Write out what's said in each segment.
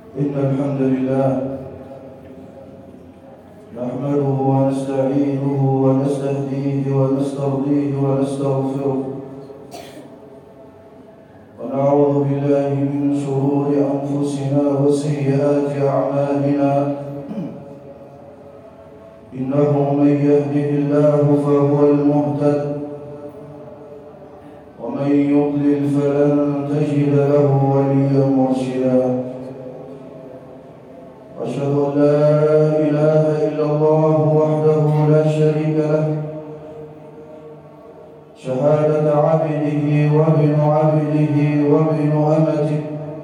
إن الحمد لله نحمده ونستعينه ونستهديه ونسترضيه ونستغفره ونعوذ بالله من شرور أنفسنا وسيئات أعمالنا إنه من يهده الله فهو المهتد ومن يضلل فلن تجد له وليا مرشدا أشهد أن لا إله إلا الله وحده لا شريك له شهادة عبده وابن عبده وابن أمته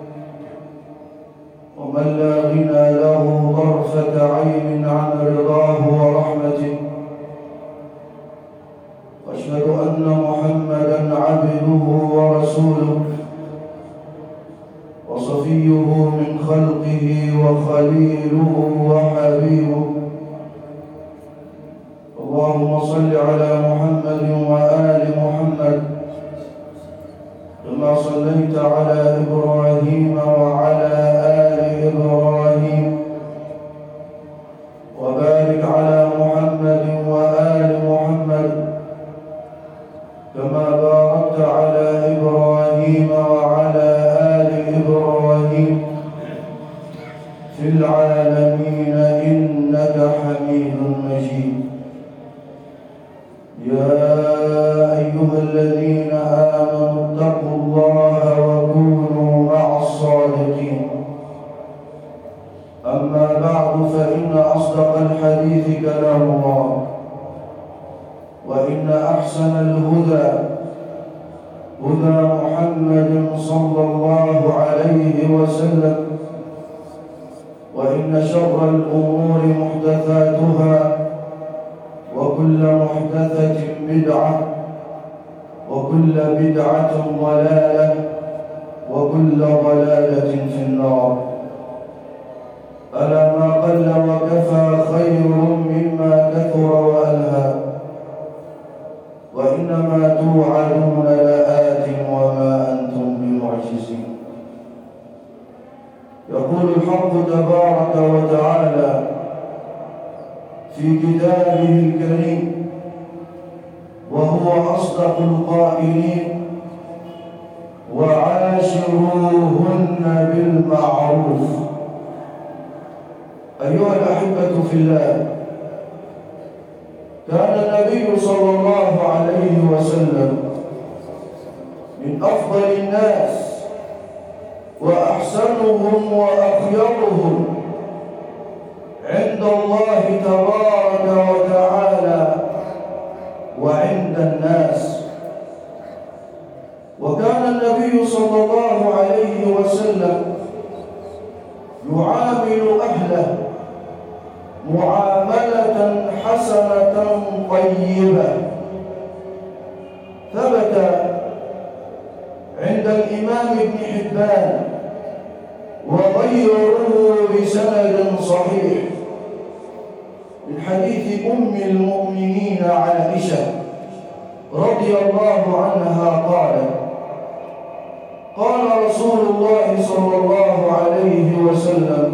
ومن لا غنى له طرفة عين عن رضاه ورحمته وأشهد أن محمدًا عبده ورسوله وصفيه من خلقه وخليله وحبيبه اللهم صل على محمد وآل محمد كما صليت على إبراهيم وعلى آل إبراهيم وبارك على محمد وآل محمد كما باركت على إبراهيم وعلى آل إبراهيم في العالمين إنك حميد مجيد يا أيها الذين آمنوا اتقوا الله وكونوا مع الصادقين أما بعد فإن أصدق الحديث كلام الله وإن أحسن الهدى هدى محمد صلى الله عليه وسلم وإن شر الأمور محدثاتها وكل محدثة بدعة وكل بدعة ضلالة وكل ضلالة في النار ألا ما قل وكفى خير مما كثر وألهى وإنما توعدون لآت وما أنتم بمعجزين يقول الحق تبارك وتعالى في كتابه الكريم وهو أصدق القائلين وعاشروهن بالمعروف. أيها الأحبة في الله، كان النبي صلى الله عليه وسلم من أفضل الناس وأحسنهم وأخيرهم عند الله تبارك وتعالى وعند الناس، وكان النبي صلى الله عليه وسلم يعامل أهله معاملة حسنة طيبة. ثبت عند الإمام ابن حبان وغيره بسند صحيح من حديث أم المؤمنين عائشة رضي الله عنها قال رسول الله صلى الله عليه وسلم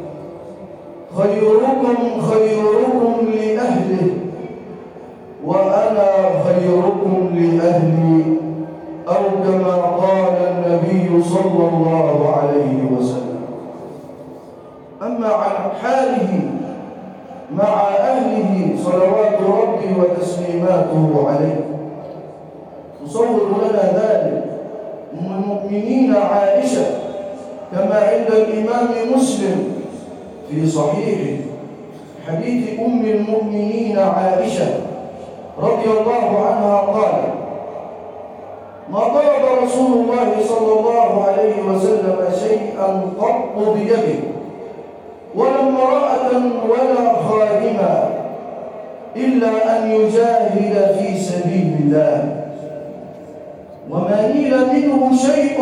خيركم خيركم لأهله وأنا خيركم لأهلي، أو كما قال النبي صلى الله عليه وسلم. أما عن حاله مع أهله صلوات ربي وتسليماته عليه تصور لنا ذلك أم المؤمنين عائشة كما عند الإمام مسلم في صحيحه حديث أم المؤمنين عائشة رضي الله عنها قال ما ضرب رسول الله صلى الله عليه وسلم شيئا قط بيده ولا امرأة ولا خادما إلا أن يجاهد في سبيل الله، وما نيل منه شيء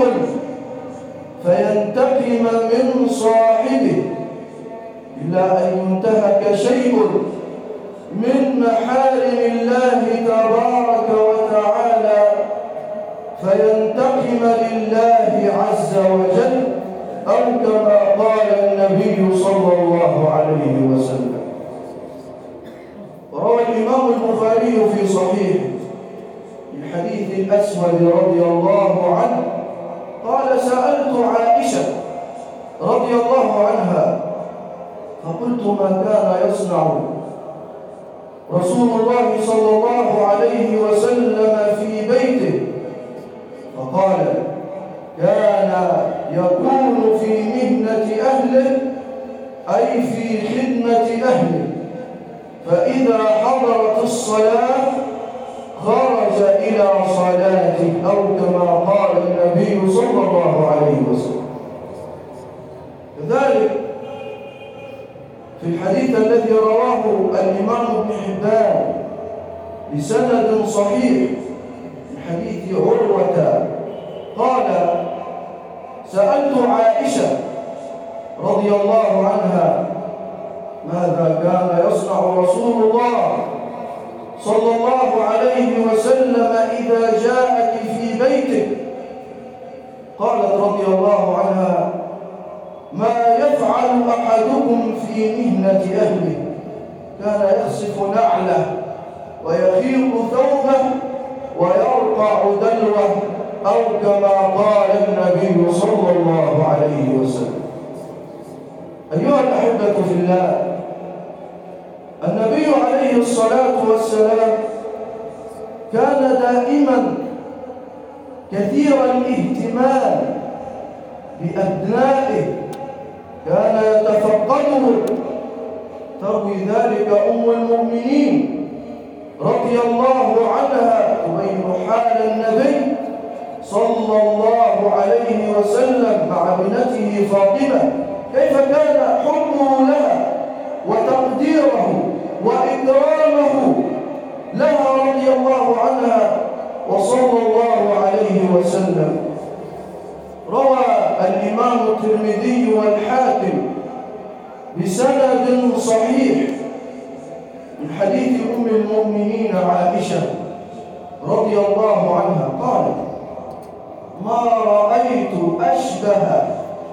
فينتقم من صاحبه إلا أن ينتهك شيء من محارم الله تبارك وتعالى فينتقم لله عز وجل، أو كما قال سألت عائشة رضي الله عنها فقلت ما كان يصنع رسول الله صلى الله عليه وسلم في بيته؟ فقال كان يكون في مهنة أهله أي في خدمة أهله، فإذا حضرت الصلاة خرج إلى صلاته أو كما قال النبي صلى الله عليه وسلم. كذلك في الحديث الذي رواه الإمام ابن حبان بسند صحيح من حديث عروة قال سألت عائشة رضي الله عنها ماذا كان يصنع رسول الله صلى الله عليه وسلم إذا جاءك في بيتك؟ قالت رضي الله عنها ما يفعل أحدكم في مهنة أهله، كان يخصف نعله ويخيط ثوبه ويرقع دلوه أو كما قال النبي صلى الله عليه وسلم. أيها الأحبة في الله، النبي عليه الصلاة والسلام كان دائما كثير الاهتمام بأبنائه، كان يتفقدهم. تروي ذلك أم المؤمنين رضي الله عنها تبين حال النبي صلى الله عليه وسلم مع ابنته فاطمة، كيف كان حبه لها وتقديره وإكرامه لها رضي الله عنها وصلى الله عليه وسلم. روى الإمام الترمذي والحاكم بسند صحيح من حديث أم المؤمنين عائشة رضي الله عنها قالت ما رأيت أشبه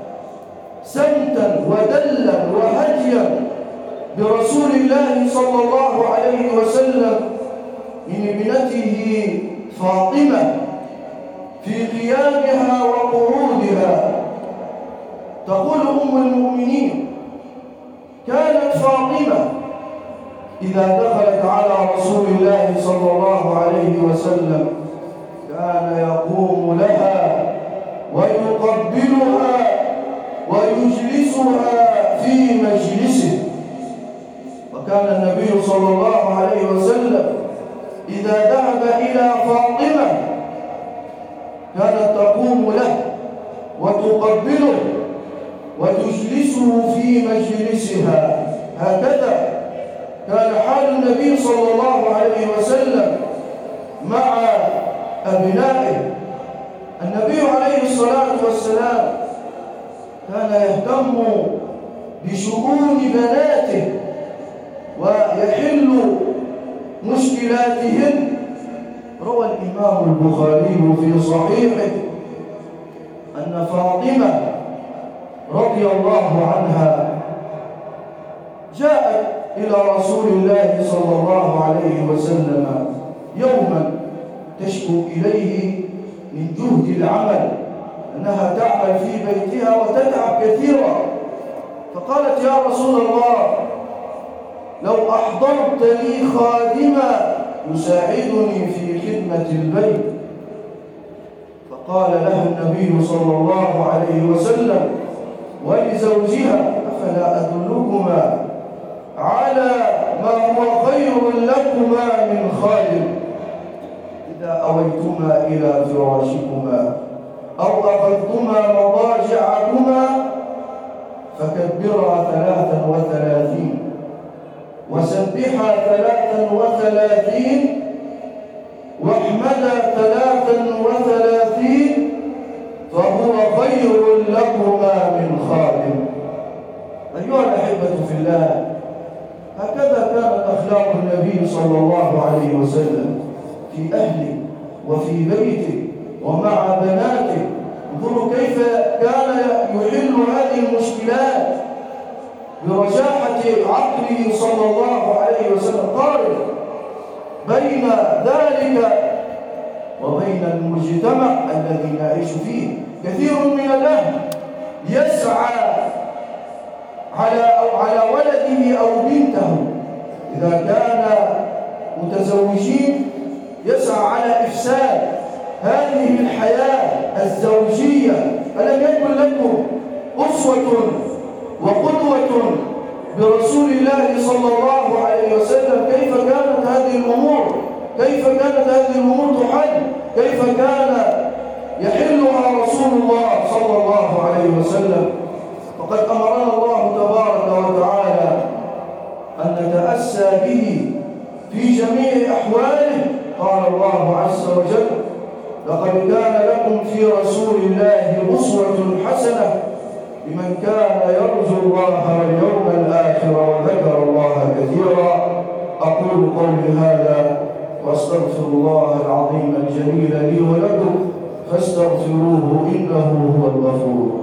سمتا ودلا وهديا برسول الله صلى الله عليه وسلم من ابنته فاطمة في قيامها وقعودها. تقول أم المؤمنين كانت فاطمة إذا دخلت على رسول الله صلى الله عليه وسلم كان يقوم لها ويقبلها ويجلسها في مجلسه. وكان النبي صلى الله عليه وسلم إذا ذهب إلى فاطمة كانت تقوم له وتقبله وتجلسه في مجلسها. هكذا كان حال النبي صلى الله عليه وسلم مع أبنائه. النبي عليه الصلاة والسلام كان يهتم بشؤون بناته ويحل مشكلاتهن. روى الإمام البخاري في صحيحه أن فاطمة رضي الله عنها جاءت إلى رسول الله صلى الله عليه وسلم يوما تشكو إليه من جهد العمل، أنها تعمل في بيتها وتتعب كثيرا، فقالت يا رسول الله لو أحضرت لي خادما يساعدني في خدمة البيت. فقال لها النبي صلى الله عليه وسلم ولزوجها أفلا أدلكما على ما هو خير لكما من خادم إذا أويتما إلى فراشكما أو أخذتما مضاجعكما فكبرا 33 وسبحا 33 واحمدا 33 فهو خير لكما من خادم. أيها الأحبة في الله، هكذا كانت أخلاق النبي صلى الله عليه وسلم في أهله وفي بيته ومع بناته. انظروا كيف كان يحل هذه المشكلات برجاحة عقله صلى الله عليه وسلم. قارن بين ذلك وبين المجتمع الذي نعيش فيه. كثير من الأهل يسعى على ولده أو بنته إذا كان متزوجين، يسعى على إفساد هذه الحياة الزوجية. ألم يكن لكم أسوة وقدوة برسول الله صلى الله عليه وسلم؟ كيف كانت هذه الأمور؟ كيف كانت هذه الأمور تحل؟ كيف كان يحلها رسول الله صلى الله عليه وسلم؟ وقد أمرنا الله تبارك وتعالى أن نتأسى به في جميع أحواله. قال الله عز وجل: لقد كان لكم في رسول الله أسوة حسنة لمن كان يرجو الله واليوم الآخر وذكر الله كثيرا. أقول قولي هذا وأستغفر الله العظيم الجليل لي ولكم فاستغفروه إنه هو الغفور.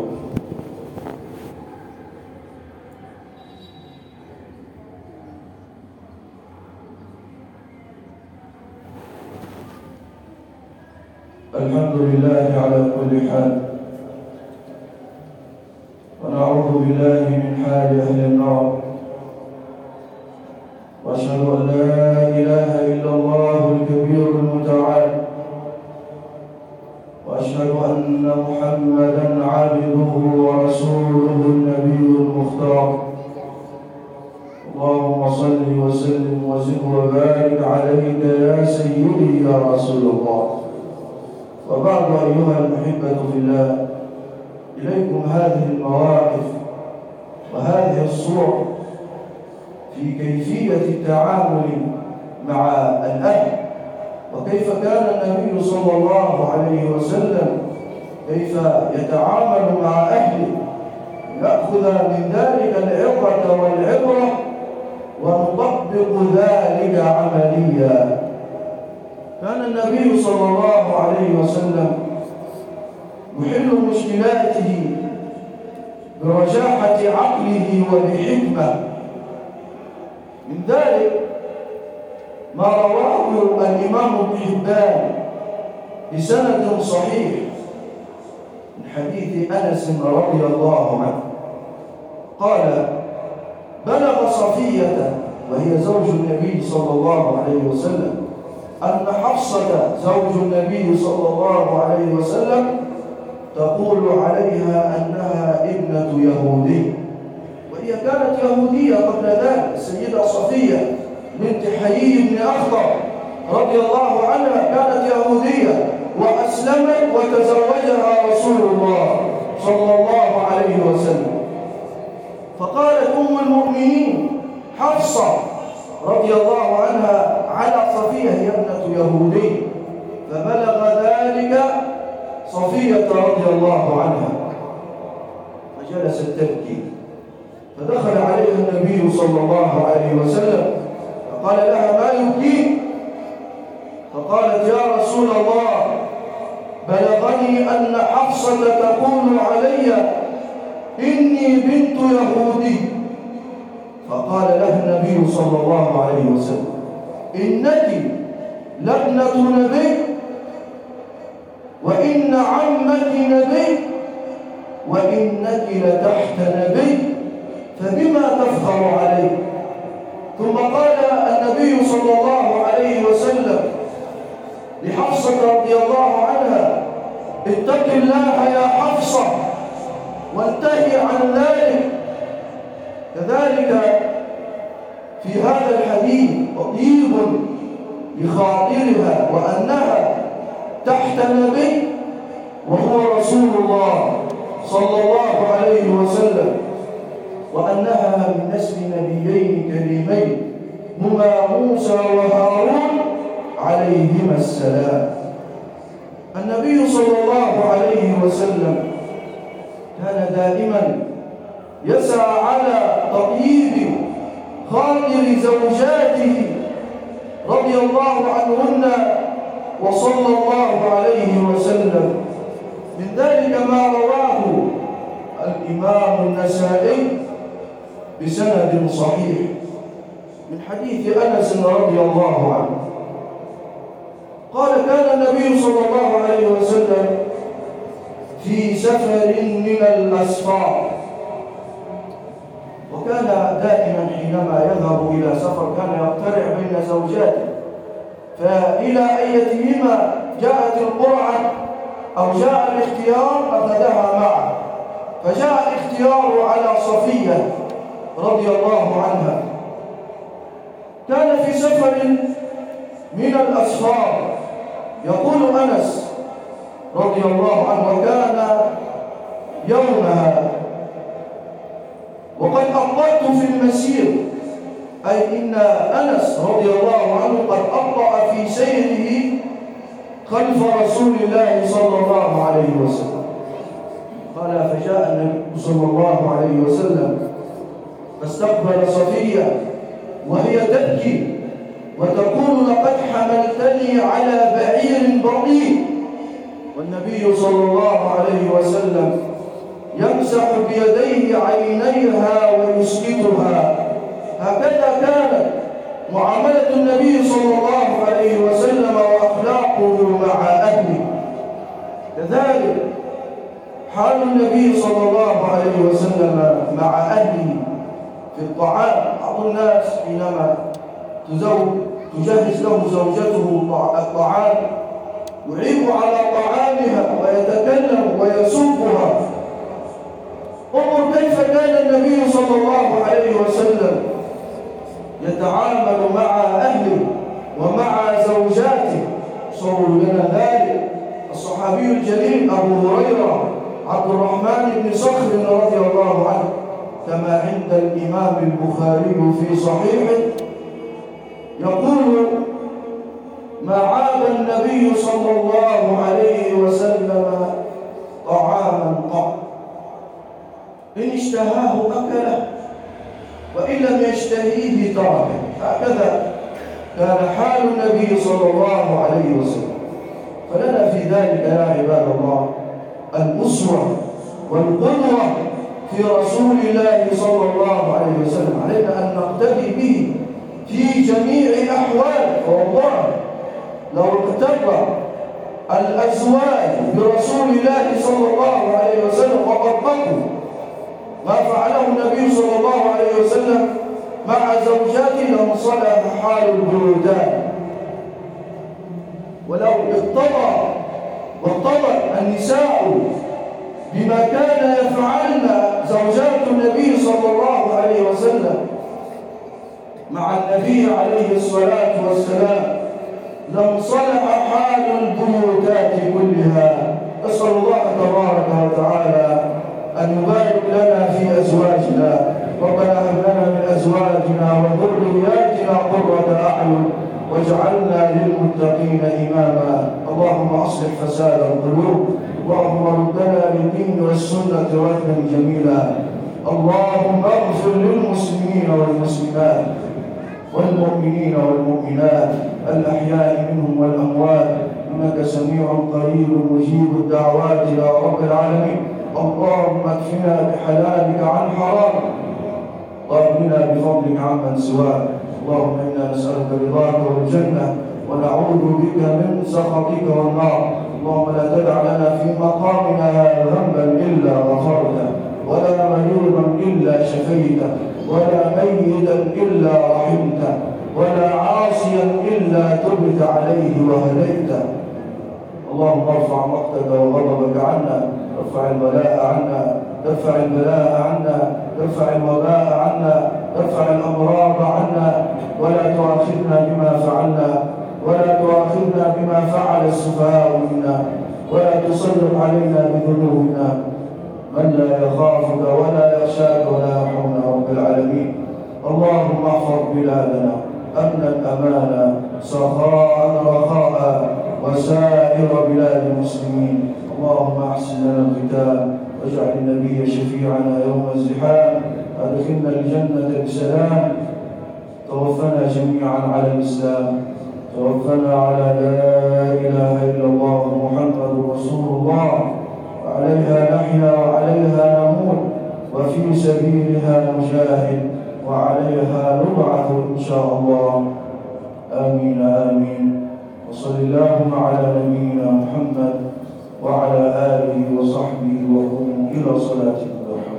الحمد لله على كل حال، ونعوذ بالله من حال أهل النار، وأشهد أن لا إله إلا الله الكبير المتعال، وأشهد أن محمدًا عبده ورسوله النبي المختار. اللهم صل وسلم وزد وبارك عليك يا سيدي يا رسول الله. وبعد أيها الأحبة في الله، إليكم هذه المواقف وهذه الصور في كيفية التعامل مع الأهل، وكيف كان النبي صلى الله عليه وسلم كيف يتعامل مع أهله، نأخذ من ذلك العبرة والعبرة ونطبق ذلك عمليا. كان النبي صلى الله عليه وسلم يحل مشكلاته برجاحة عقله وبحكمة. من ذلك ما رواه الإمام ابن حبان بسند صحيح من حديث أنس رضي الله عنه قال: بلغ صفية وهي زوج النبي صلى الله عليه وسلم أن حفصة زوج النبي صلى الله عليه وسلم تقول عليها أنها ابنة يهودي، وهي كانت يهودية قبل ذلك. السيدة صفية بنت حيي بن أخطر رضي الله عنها كانت يهودية وأسلمت وتزوجها رسول الله صلى الله عليه وسلم. فقالت أم المؤمنين حفصة رضي الله عنها على صفية: هي ابنة يهودي. فبلغ ذلك صفية رضي الله عنها فجلست تبكي، فدخل عليها النبي صلى الله عليه وسلم فقال لها: ما يبكيك؟ فقالت: يا رسول الله، بلغني أن حفصة تقول علي إني بنت يهودي. فقال لها النبي صلى الله عليه وسلم: إنك لابنة نبي، وإن عمك نبي، وإنك لتحت نبي، فبما تفخر عليه؟ ثم قال النبي صلى الله عليه وسلم لحفصة رضي الله عنها: اتق الله يا حفصة وانتهي عن ذلك. كذلك في هذا الحديث تطيب لخاطرها وأنها تحت النبي وهو رسول الله صلى الله عليه وسلم، وأنها من نسل نبيين كريمين هما موسى وهارون عليهما السلام. النبي صلى الله عليه وسلم كان دائما يسعى على تطييب خاطر زوجاته رضي الله عنهن وصلى الله عليه وسلم. من ذلك ما رواه الإمام النسائي بسند صحيح من حديث أنس رضي الله عنه قال: كان النبي صلى الله عليه وسلم في سفر من الأسفار. وكان دائما حينما يذهب إلى سفر كان يقترع بين زوجاته، فإلى أيتهما جاءت القرعة أو جاء الاختيار أخذها معه، فجاء الاختيار على صفية رضي الله عنها. كان في سفر من الأسفار، يقول أنس رضي الله عنه: وكان يومها وقد أبطأت في المسير، أي إن أنس رضي الله عنه قد أبطأ في سيره خلف رسول الله صلى الله عليه وسلم. قال: فجاء النبي صلى الله عليه وسلم فاستقبل صفية وهي تبكي وتقول: لقد حملتني على بعير بطيء. والنبي صلى الله عليه وسلم يمسح بيديه عينيها ويسكتها. هكذا كانت معاملة النبي صلى الله عليه وسلم وأخلاقه مع أهله. كذلك حال النبي صلى الله عليه وسلم مع أهله في الطعام. بعض الناس حينما تجهز له زوجته الطعام يعيب على طعامها ويتكلم ويسوقها. انظر كيف كان النبي صلى الله عليه وسلم يتعامل مع أهله ومع زوجاته. صوروا لنا ذلك الصحابي الجليل أبو هريرة عبد الرحمن بن صخر رضي الله عنه، كما عند الإمام البخاري في صحيحه، يقول: ما عاب النبي صلى الله عليه وسلم طعاما قط، إن اشتهاه أكله وإن لم يشتهيه تركه. هكذا كان حال النبي صلى الله عليه وسلم. فلنا في ذلك يا عباد الله الأسوة والقدوة في رسول الله صلى الله عليه وسلم. علينا أن نقتدي به في جميع الأحوال. والله لو اقتدى الأزواج برسول الله صلى الله عليه وسلم وطبقوا ما فعله النبي صلى الله عليه وسلم مع زوجاته لانصلح حال البلدان. ولو واقتضى النساء بما كان يفعلن زوجات النبي صلى الله عليه وسلم مع النبي عليه الصلاة والسلام لانصلح حال البيوتات كلها. أسأل الله تبارك وتعالى أن يبارك لنا في أزواجنا. ربنا هب لنا من أزواجنا وذرياتنا قرة أعين واجعلنا للمتقين إماما. اللهم أصلح فساد القلوب، اللهم ردنا للدين والسنة ردا جميلا. اللهم اغفر للمسلمين والمسلمات والمؤمنين والمؤمنات الأحياء منهم والأموات، إنك سميع قريب مجيب الدعوات يا رب العالمين. اللهم اكفنا بحلالك عن حرام واغننا بفضلك عمن سواك. اللهم إنا نسألك رضاك والجنة ونعوذ بك من سخطك والنار. اللهم لا تدع لنا في مقامنا هذا ذنبا إلا غفرته، ولا مريضا إلا شفيته، ولا ميتا إلا رحمته، ولا عاصيا إلا تبت عليه وهديته. اللهم ارفع مقتك وغضبك عنا، ارفع البلاء عنا، ارفع البلاء عنا، ارفع الوباء عنا، ارفع الأمراض عنا، ولا تؤاخذنا بما فعلنا، ولا تؤاخذنا بما فعل السفهاء منا، ولا تسلط علينا بذنوبنا من لا يخافك ولا يخشاك ولا يرحمنا رب العالمين. اللهم احفظ بلادنا أمنا أمانا، سخاء رخاء، وسائر بلاد المسلمين. اللهم احسن لنا الختام، واجعل النبي شفيعنا يوم الزحام، أدخلنا الجنة بسلام، توفنا جميعا على الإسلام، توفنا على لا إله إلا الله محمد رسول الله، وعليها نحيا وعليها نموت، وفي سبيلها نجاهد، وعليها نبعث إن شاء الله. آمين آمين. وصل اللهم على نبينا محمد وعلى آله وصحبه وصحبه وقوموا إلى صلاتكم.